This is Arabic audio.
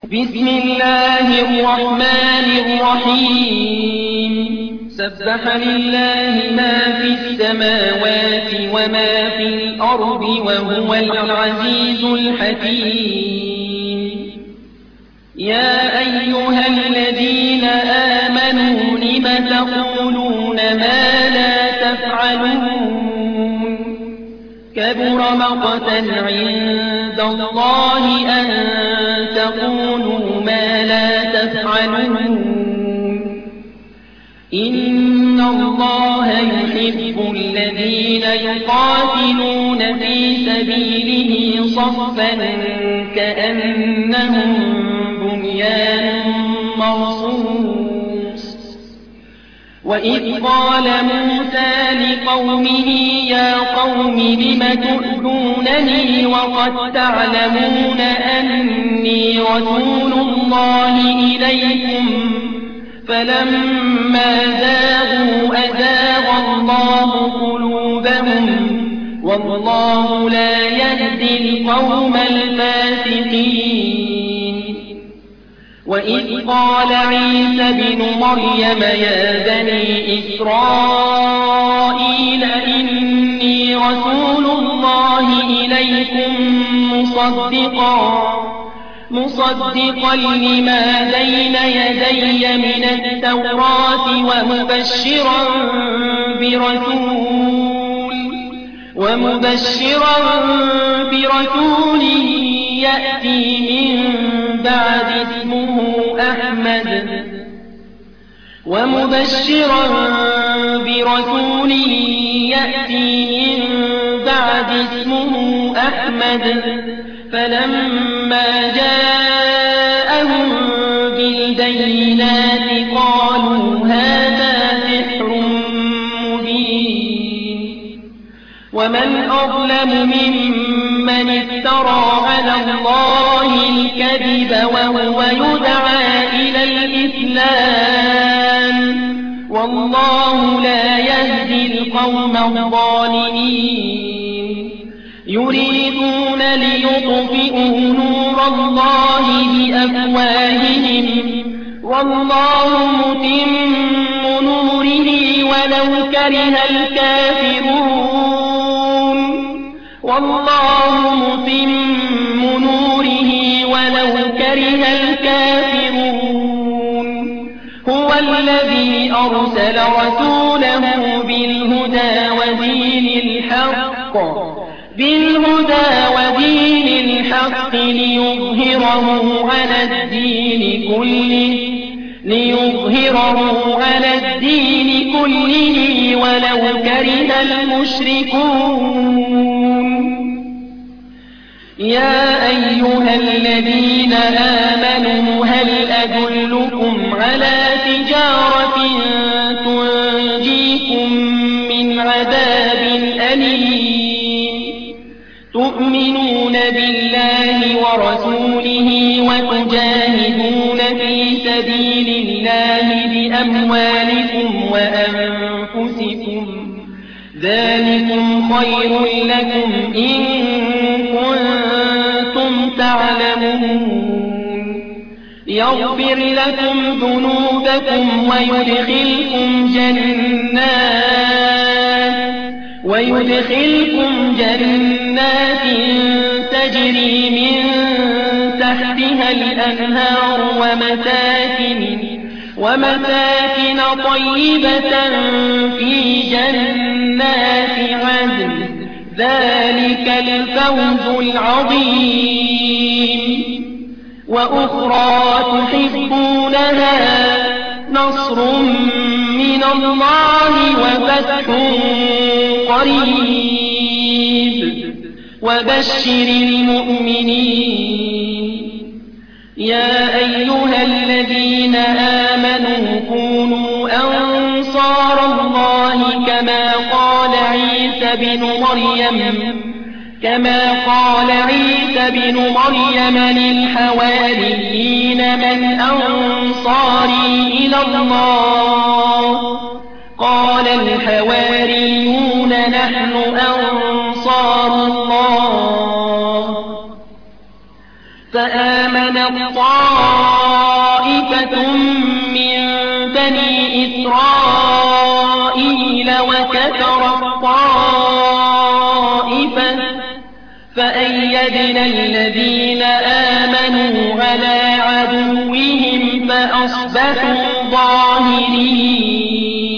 بسم الله الرحمن الرحيم سبح لله ما في السماوات وما في الأرض وهو العزيز الحكيم يا أيها الذين آمنوا لم تقولون ما لا تفعلون كبر مقتا عند الله أن تقولوا ما لا تفعلون إن الله يحب الذين يقاتلون في سبيله صفا كأنهم بنيان مرصوص وإذ قال موسى لقومه يا قوم لم تؤذونني وقد تعلمون أني رسول الله إليكم فلما زاغوا أزاغ الله قلوبهم والله لا يهدي القوم الفاسقين وإذ قال عيسى بن مريم يا بني إسرائيل إني رسول الله إليكم مصدقا لما بين يدي من التوراة ومبشرا برسول يأتي من بعد اسمه أحمد فلما جاءهم بالبينات قالوا هذا سحر مبين ومن أظلم ممن افترى على الله الكذب وهو يدعى إلى الإسلام والله لا يهدي القوم الظالمين يريدون ليطفئوا نور الله بأفواههم والله متم نوره ولو كره الكافرون هو الذي أرسل رسوله بالهدى ودين الحق ليظهره على الدين كله ولو كره المشركون يا أيها الذين آمنوا هل أدلكم على تجارة تنجيكم من عذاب أليم تؤمنون بالله ورسوله وتجاهدون في سبيل الله بأموالكم وأنفسكم ذلكم خير لكم إن كنتم تعلمون يغفر لكم ذنوبكم ويدخلكم جنات تجري من تحتها الأنهار ومساكن طيبة في جنات عدن ذلك الفوز العظيم وأخرى تحبونها نصر من الله وفتح قريب وبشر المؤمنين يا أيها الذين آمنوا كونوا أنصار الله كما قال عيسى بن مريم للحواريين من أنصاري إلى الله قال الحواريون نحن أنصار الله فآمن الطائفة طائفة من بني إسرائيل وكفرت طائفة فأيدنا الذين آمنوا على عدوهم فأصبحوا ظاهرين